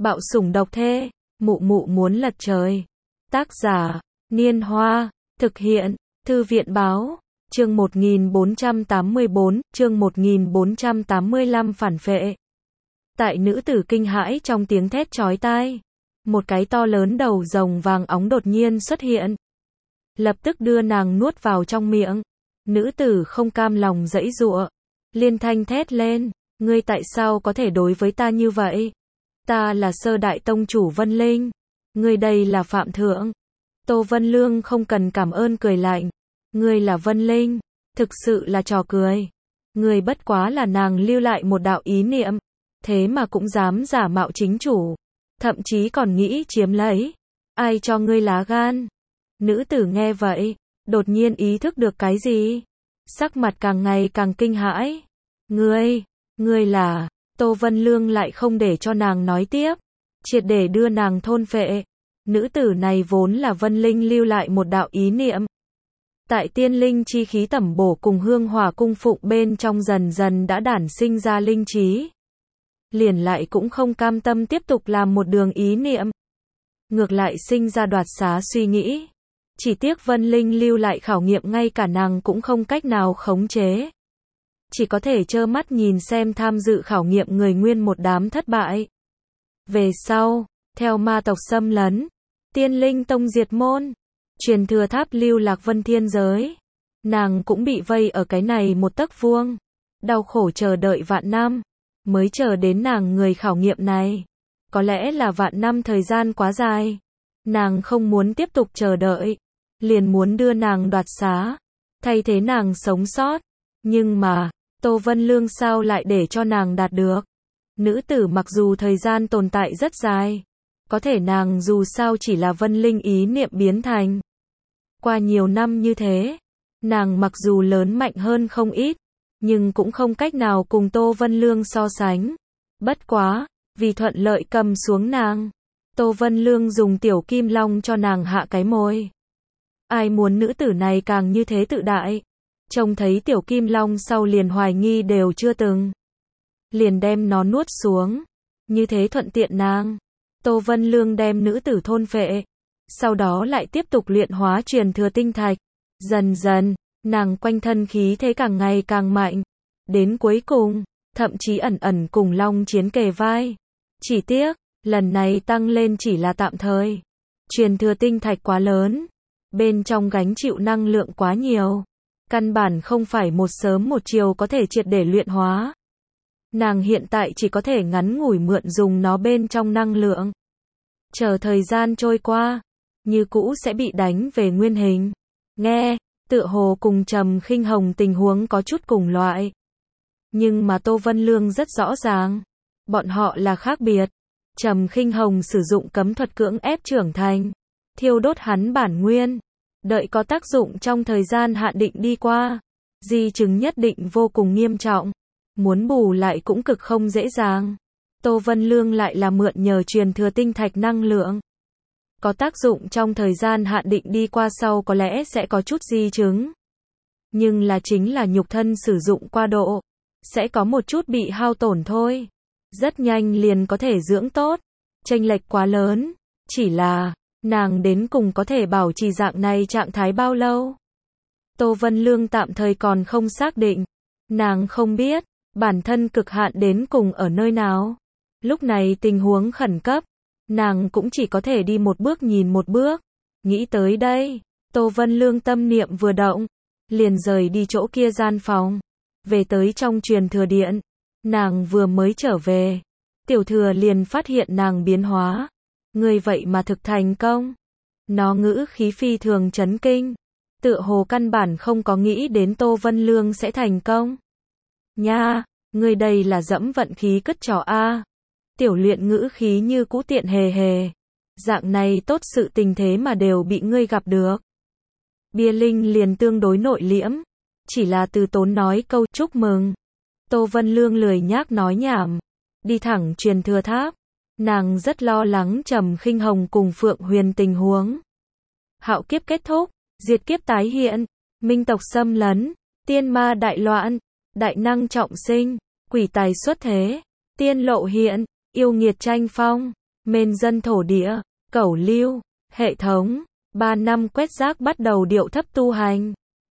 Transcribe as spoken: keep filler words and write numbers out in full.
Bạo sủng độc thê, mụ mụ muốn lật trời. Tác giả, Niên Hoa, thực hiện, Thư viện Báo, chương một nghìn bốn trăm tám mươi bốn, chương một nghìn bốn trăm tám mươi lăm phản phệ. Tại nữ tử kinh hãi trong tiếng thét chói tai, một cái to lớn đầu rồng vàng óng đột nhiên xuất hiện. Lập tức đưa nàng nuốt vào trong miệng. Nữ tử không cam lòng giãy giụa, liên thanh thét lên, ngươi tại sao có thể đối với ta như vậy? Ta là Sơ Đại Tông chủ Vân Linh, ngươi đây là Phạm Thượng. Tô Vân Lương không cần cảm ơn cười lạnh, ngươi là Vân Linh, thực sự là trò cười. Ngươi bất quá là nàng lưu lại một đạo ý niệm, thế mà cũng dám giả mạo chính chủ, thậm chí còn nghĩ chiếm lấy. Ai cho ngươi lá gan? Nữ tử nghe vậy, đột nhiên ý thức được cái gì, sắc mặt càng ngày càng kinh hãi. Ngươi, ngươi là... Tô Vân Lương lại không để cho nàng nói tiếp, triệt để đưa nàng thôn phệ. Nữ tử này vốn là Vân Linh lưu lại một đạo ý niệm. Tại tiên linh chi khí tẩm bổ cùng hương hỏa cung phụng bên trong dần dần đã đản sinh ra linh trí. Liền lại cũng không cam tâm tiếp tục làm một đường ý niệm. Ngược lại sinh ra đoạt xá suy nghĩ. Chỉ tiếc Vân Linh lưu lại khảo nghiệm ngay cả nàng cũng không cách nào khống chế. Chỉ có thể trơ mắt nhìn xem tham dự khảo nghiệm người nguyên một đám thất bại. Về sau, theo ma tộc xâm lấn, tiên linh tông diệt môn, truyền thừa tháp lưu lạc vân thiên giới. Nàng cũng bị vây ở cái này một tấc vuông, đau khổ chờ đợi vạn năm, mới chờ đến nàng người khảo nghiệm này. Có lẽ là vạn năm thời gian quá dài, nàng không muốn tiếp tục chờ đợi, liền muốn đưa nàng đoạt xá, thay thế nàng sống sót. Nhưng mà, Tô Vân Lương sao lại để cho nàng đạt được? Nữ tử mặc dù thời gian tồn tại rất dài, có thể nàng dù sao chỉ là Vân Linh ý niệm biến thành. Qua nhiều năm như thế, nàng mặc dù lớn mạnh hơn không ít, nhưng cũng không cách nào cùng Tô Vân Lương so sánh. Bất quá, vì thuận lợi cầm xuống nàng, Tô Vân Lương dùng tiểu kim long cho nàng hạ cái môi. Ai muốn nữ tử này càng như thế tự đại. Trông thấy tiểu kim long sau liền hoài nghi đều chưa từng. Liền đem nó nuốt xuống. Như thế thuận tiện nàng. Tô Vân Lương đem nữ tử thôn phệ. Sau đó lại tiếp tục luyện hóa truyền thừa tinh thạch. Dần dần, nàng quanh thân khí thế càng ngày càng mạnh. Đến cuối cùng, thậm chí ẩn ẩn cùng long chiến kề vai. Chỉ tiếc, lần này tăng lên chỉ là tạm thời. Truyền thừa tinh thạch quá lớn. Bên trong gánh chịu năng lượng quá nhiều. Căn bản không phải một sớm một chiều có thể triệt để luyện hóa. Nàng hiện tại chỉ có thể ngắn ngủi mượn dùng nó bên trong năng lượng. Chờ thời gian trôi qua, như cũ sẽ bị đánh về nguyên hình. Nghe, tựa hồ cùng Trầm Khinh Hồng tình huống có chút cùng loại. Nhưng mà Tô Vân Lương rất rõ ràng, bọn họ là khác biệt. Trầm Khinh Hồng sử dụng cấm thuật cưỡng ép trưởng thành, thiêu đốt hắn bản nguyên. Đợi có tác dụng trong thời gian hạn định đi qua, di chứng nhất định vô cùng nghiêm trọng, muốn bù lại cũng cực không dễ dàng. Tô Vân Lương lại là mượn nhờ truyền thừa tinh thạch năng lượng. Có tác dụng trong thời gian hạn định đi qua sau có lẽ sẽ có chút di chứng. Nhưng là chính là nhục thân sử dụng qua độ, sẽ có một chút bị hao tổn thôi. Rất nhanh liền có thể dưỡng tốt, chênh lệch quá lớn, chỉ là... Nàng đến cùng có thể bảo trì dạng này trạng thái bao lâu? Tô Vân Lương tạm thời còn không xác định. Nàng không biết, bản thân cực hạn đến cùng ở nơi nào. Lúc này tình huống khẩn cấp, nàng cũng chỉ có thể đi một bước nhìn một bước. Nghĩ tới đây, Tô Vân Lương tâm niệm vừa động, liền rời đi chỗ kia gian phòng. Về tới trong truyền thừa điện, nàng vừa mới trở về. Tiểu thừa liền phát hiện nàng biến hóa. Ngươi vậy mà thực thành công. Nó ngữ khí phi thường chấn kinh. Tựa hồ căn bản không có nghĩ đến Tô Vân Lương sẽ thành công. Nha, ngươi đây là dẫm vận khí cất trò a. Tiểu luyện ngữ khí như cũ tiện hề hề. Dạng này tốt sự tình thế mà đều bị ngươi gặp được. Bia Linh liền tương đối nội liễm. Chỉ là từ tốn nói câu chúc mừng. Tô Vân Lương lười nhác nói nhảm. Đi thẳng truyền thừa tháp. Nàng rất lo lắng Trầm Khinh Hồng cùng Phượng Huyền tình huống. Hạo kiếp kết thúc, diệt kiếp tái hiện, minh tộc xâm lấn, tiên ma đại loạn, đại năng trọng sinh, quỷ tài xuất thế, tiên lộ hiện, yêu nghiệt tranh phong. Mên dân thổ địa, cẩu lưu, hệ thống, ba năm quét rác bắt đầu điệu thấp tu hành.